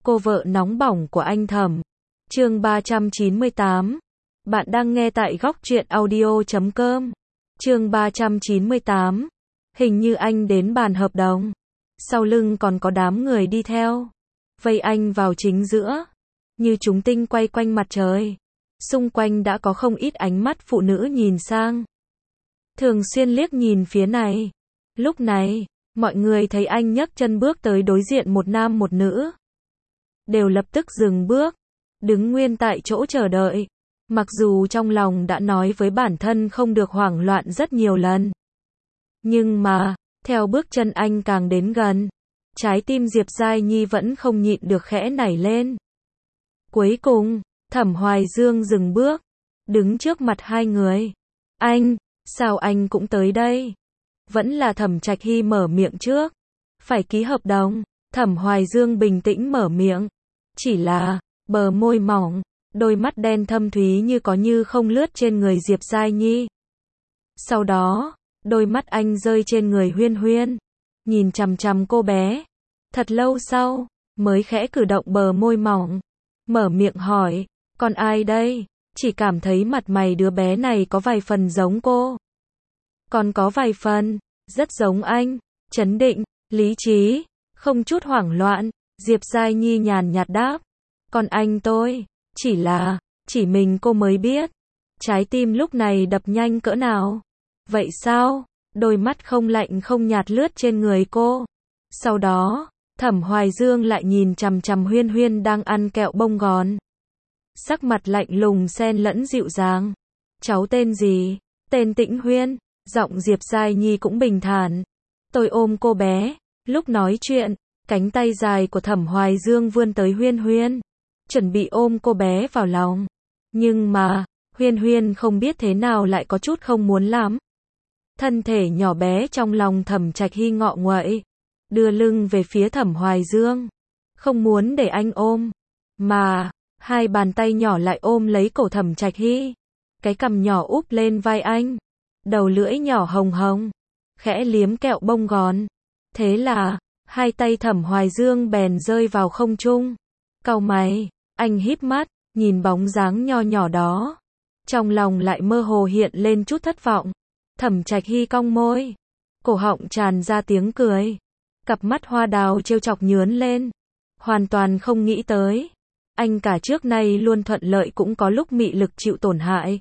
Cô vợ nóng bỏng của anh Thẩm. Chương 398. Bạn đang nghe tại góc truyện audio.com. Chương 398. Hình như anh đến bàn hợp đồng. Sau lưng còn có đám người đi theo. Vây anh vào chính giữa. Như chúng tinh quay quanh mặt trời. Xung quanh đã có không ít ánh mắt phụ nữ nhìn sang. Thường xuyên liếc nhìn phía này. Lúc này, mọi người thấy anh nhấc chân bước tới đối diện một nam một nữ. Đều lập tức dừng bước, đứng nguyên tại chỗ chờ đợi. Mặc dù trong lòng đã nói với bản thân không được hoảng loạn rất nhiều lần. Nhưng mà, theo bước chân anh càng đến gần, trái tim Diệp Giai Nhi vẫn không nhịn được khẽ nảy lên. Cuối cùng, Thẩm Hoài Dương dừng bước, đứng trước mặt hai người. Anh, sao anh cũng tới đây? Vẫn là Thẩm Trạch Hy mở miệng trước. Phải ký hợp đồng. Thẩm Hoài Dương bình tĩnh mở miệng. Chỉ là, bờ môi mỏng, đôi mắt đen thâm thúy như có như không lướt trên người Diệp Giai Nhi. Sau đó, đôi mắt anh rơi trên người Huyên Huyên. Nhìn chằm chằm cô bé. Thật lâu sau, mới khẽ cử động bờ môi mỏng. Mở miệng hỏi, còn ai đây? Chỉ cảm thấy mặt mày đứa bé này có vài phần giống cô. Còn có vài phần, rất giống anh. Chấn định, lý trí, không chút hoảng loạn. Diệp Giai Nhi nhàn nhạt đáp. Còn anh tôi, chỉ mình cô mới biết. Trái tim lúc này đập nhanh cỡ nào. Vậy sao? Đôi mắt không lạnh không nhạt lướt trên người cô. Sau đó, Thẩm Hoài Dương lại nhìn chằm chằm Huyên Huyên đang ăn kẹo bông gòn. Sắc mặt lạnh lùng xen lẫn dịu dàng. Cháu tên gì? Tên Tĩnh Huyên. Giọng Diệp Giai Nhi cũng bình thản. Tôi ôm cô bé. Lúc nói chuyện, cánh tay dài của Thẩm Hoài Dương vươn tới Huyên Huyên. Chuẩn bị ôm cô bé vào lòng. Nhưng mà, Huyên Huyên không biết thế nào lại có chút không muốn lắm. Thân thể nhỏ bé trong lòng Thẩm Trạch Hy ngọ nguậy. Đưa lưng về phía Thẩm Hoài Dương. Không muốn để anh ôm. Mà, hai bàn tay nhỏ lại ôm lấy cổ Thẩm Trạch Hy. Cái cằm nhỏ úp lên vai anh. Đầu lưỡi nhỏ hồng hồng. Khẽ liếm kẹo bông gòn. Thế là, hai tay Thẩm Hoài Dương bèn rơi vào không trung. Cau mày, anh híp mắt, nhìn bóng dáng nho nhỏ đó. Trong lòng lại mơ hồ hiện lên chút thất vọng. Thẩm Trạch Hy cong môi. Cổ họng tràn ra tiếng cười. Cặp mắt hoa đào trêu chọc nhướn lên. Hoàn toàn không nghĩ tới. Anh cả trước nay luôn thuận lợi cũng có lúc mị lực chịu tổn hại.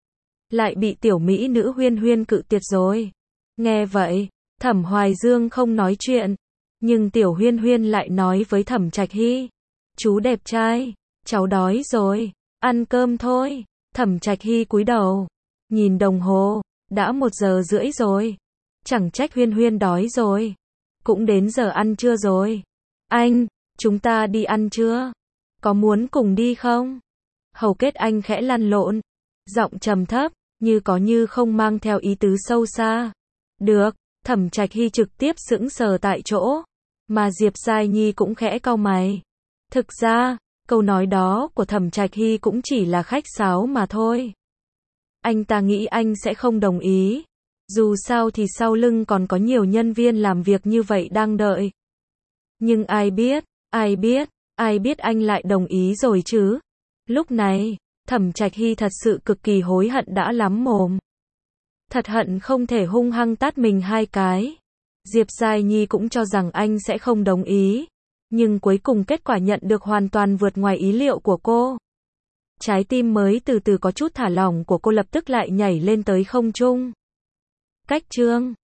Lại bị tiểu mỹ nữ Huyên Huyên cự tuyệt rồi. Nghe vậy, Thẩm Hoài Dương không nói chuyện. Nhưng tiểu Huyên Huyên lại nói với Thẩm Trạch Hy. Chú đẹp trai, cháu đói rồi, ăn cơm thôi. Thẩm Trạch Hy cúi đầu. Nhìn đồng hồ, đã 1:30 rồi. Chẳng trách Huyên Huyên đói rồi. Cũng đến giờ ăn trưa rồi. Anh, chúng ta đi ăn trưa. Có muốn cùng đi không? Hầu kết anh khẽ lăn lộn. Giọng trầm thấp, như có như không mang theo ý tứ sâu xa. Được, Thẩm Trạch Hy trực tiếp sững sờ tại chỗ. Mà Diệp Giai Nhi cũng khẽ cau mày. Thực ra, câu nói đó của Thẩm Trạch Hy cũng chỉ là khách sáo mà thôi. Anh ta nghĩ anh sẽ không đồng ý. Dù sao thì sau lưng còn có nhiều nhân viên làm việc như vậy đang đợi. Nhưng ai biết anh lại đồng ý rồi chứ. Lúc này, Thẩm Trạch Hy thật sự cực kỳ hối hận đã lắm mồm. Thật hận không thể hung hăng tát mình hai cái. Diệp Giai Nhi cũng cho rằng anh sẽ không đồng ý. Nhưng cuối cùng kết quả nhận được hoàn toàn vượt ngoài ý liệu của cô. Trái tim mới từ từ có chút thả lỏng của cô lập tức lại nhảy lên tới không trung. Cách chương